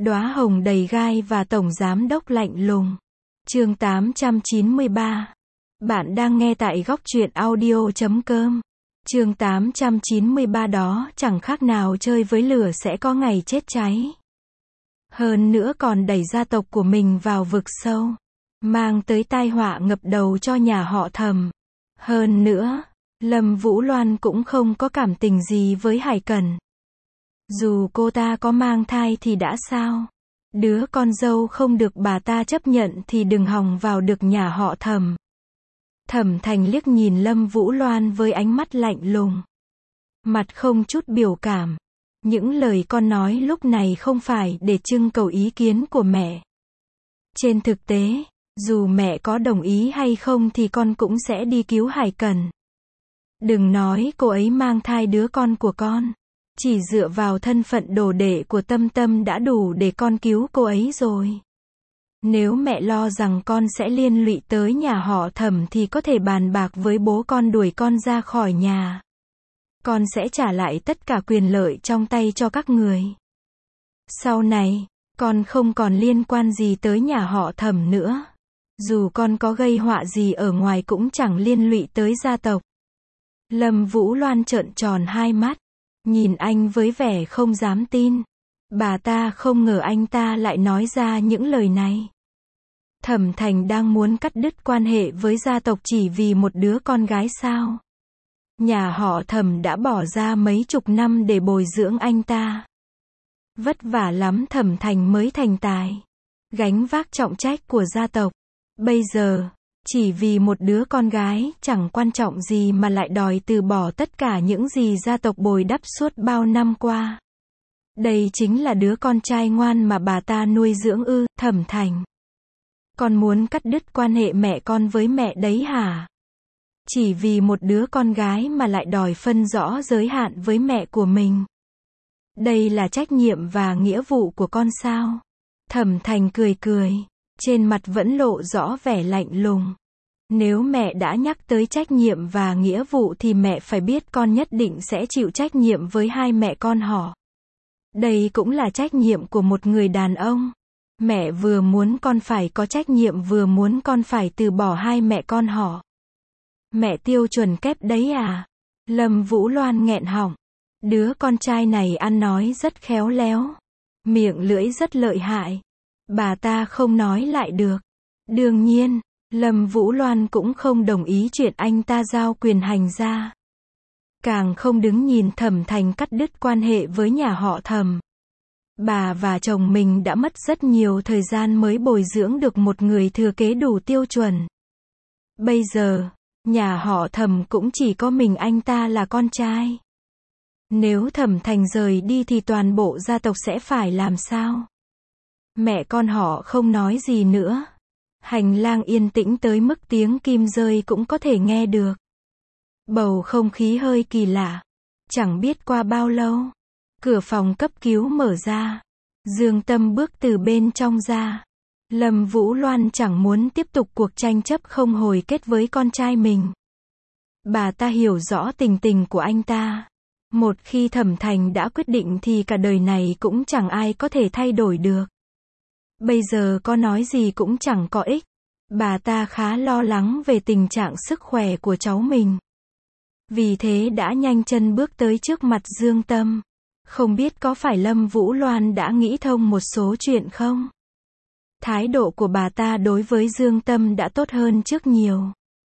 Đóa hồng đầy gai và tổng giám đốc lạnh lùng. Chương 893. Bạn đang nghe tại góc truyện audio.com. Chương 893 đó chẳng khác nào chơi với lửa sẽ có ngày chết cháy. Hơn nữa còn đẩy gia tộc của mình vào vực sâu, mang tới tai họa ngập đầu cho nhà họ Thẩm. Hơn nữa, Lâm Vũ Loan cũng không có cảm tình gì với Hải Cẩn. Dù cô ta có mang thai thì đã sao? Đứa con dâu không được bà ta chấp nhận thì đừng hòng vào được nhà họ Thẩm. Thẩm Thành liếc nhìn Lâm Vũ Loan với ánh mắt lạnh lùng, mặt không chút biểu cảm. Những lời con nói lúc này không phải để trưng cầu ý kiến của mẹ. Trên thực tế, dù mẹ có đồng ý hay không thì con cũng sẽ đi cứu Hải Cẩn. Đừng nói cô ấy mang thai đứa con của con. Chỉ dựa vào thân phận đồ đệ của Tâm Tâm đã đủ để con cứu cô ấy rồi. Nếu mẹ lo rằng con sẽ liên lụy tới nhà họ Thẩm thì có thể bàn bạc với bố con đuổi con ra khỏi nhà. Con sẽ trả lại tất cả quyền lợi trong tay cho các người. Sau này, con không còn liên quan gì tới nhà họ Thẩm nữa. Dù con có gây họa gì ở ngoài cũng chẳng liên lụy tới gia tộc. Lâm Vũ Loan trợn tròn hai mắt, nhìn anh với vẻ không dám tin. Bà ta không ngờ anh ta lại nói ra những lời này. Thẩm Thành đang muốn cắt đứt quan hệ với gia tộc chỉ vì một đứa con gái sao? Nhà họ Thẩm đã bỏ ra mấy chục năm để bồi dưỡng anh ta. Vất vả lắm Thẩm Thành mới thành tài, gánh vác trọng trách của gia tộc. Bây giờ, chỉ vì một đứa con gái chẳng quan trọng gì mà lại đòi từ bỏ tất cả những gì gia tộc bồi đắp suốt bao năm qua. Đây chính là đứa con trai ngoan mà bà ta nuôi dưỡng ư? Thẩm Thành, con muốn cắt đứt quan hệ mẹ con với mẹ đấy hả? Chỉ vì một đứa con gái mà lại đòi phân rõ giới hạn với mẹ của mình. Đây là trách nhiệm và nghĩa vụ của con sao? Thẩm Thành cười cười, trên mặt vẫn lộ rõ vẻ lạnh lùng. Nếu mẹ đã nhắc tới trách nhiệm và nghĩa vụ thì mẹ phải biết con nhất định sẽ chịu trách nhiệm với hai mẹ con họ. Đây cũng là trách nhiệm của một người đàn ông. Mẹ vừa muốn con phải có trách nhiệm vừa muốn con phải từ bỏ hai mẹ con họ. Mẹ tiêu chuẩn kép đấy à? Lâm Vũ Loan nghẹn họng. Đứa con trai này ăn nói rất khéo léo, miệng lưỡi rất lợi hại. Bà ta không nói lại được. Đương nhiên, Lâm Vũ Loan cũng không đồng ý chuyện anh ta giao quyền hành ra. Càng không đứng nhìn Thẩm Thành cắt đứt quan hệ với nhà họ Thẩm. Bà và chồng mình đã mất rất nhiều thời gian mới bồi dưỡng được một người thừa kế đủ tiêu chuẩn. Bây giờ, nhà họ Thẩm cũng chỉ có mình anh ta là con trai. Nếu Thẩm Thành rời đi thì toàn bộ gia tộc sẽ phải làm sao? Mẹ con họ không nói gì nữa. Hành lang yên tĩnh tới mức tiếng kim rơi cũng có thể nghe được. Bầu không khí hơi kỳ lạ. Chẳng biết qua bao lâu, cửa phòng cấp cứu mở ra. Dương Tâm bước từ bên trong ra. Lâm Vũ Loan chẳng muốn tiếp tục cuộc tranh chấp không hồi kết với con trai mình. Bà ta hiểu rõ tình tình của anh ta. Một khi Thẩm Thành đã quyết định thì cả đời này cũng chẳng ai có thể thay đổi được. Bây giờ có nói gì cũng chẳng có ích. Bà ta khá lo lắng về tình trạng sức khỏe của cháu mình. Vì thế đã nhanh chân bước tới trước mặt Dương Tâm. Không biết có phải Lâm Vũ Loan đã nghĩ thông một số chuyện không? Thái độ của bà ta đối với Dương Tâm đã tốt hơn trước nhiều.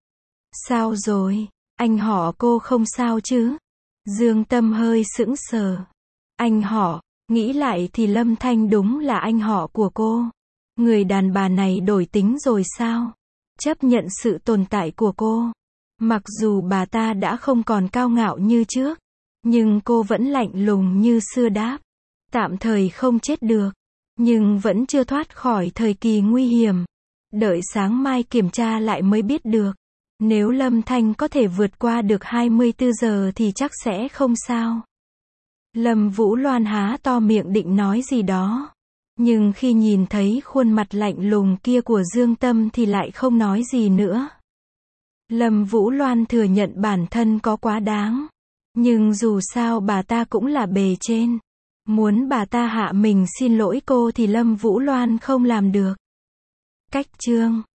Sao rồi? Anh họ cô không sao chứ? Dương Tâm hơi sững sờ. Anh họ, nghĩ lại thì Lâm Thanh đúng là anh họ của cô. Người đàn bà này đổi tính rồi sao? Chấp nhận sự tồn tại của cô. Mặc dù bà ta đã không còn cao ngạo như trước, nhưng cô vẫn lạnh lùng như xưa đáp. Tạm thời không chết được, nhưng vẫn chưa thoát khỏi thời kỳ nguy hiểm. Đợi sáng mai kiểm tra lại mới biết được. Nếu Lâm Thanh có thể vượt qua được 24 giờ thì chắc sẽ không sao. Lâm Vũ Loan há to miệng định nói gì đó. Nhưng khi nhìn thấy khuôn mặt lạnh lùng kia của Dương Tâm thì lại không nói gì nữa. Lâm Vũ Loan thừa nhận bản thân có quá đáng. Nhưng dù sao bà ta cũng là bề trên. Muốn bà ta hạ mình xin lỗi cô thì Lâm Vũ Loan không làm được. Cách chương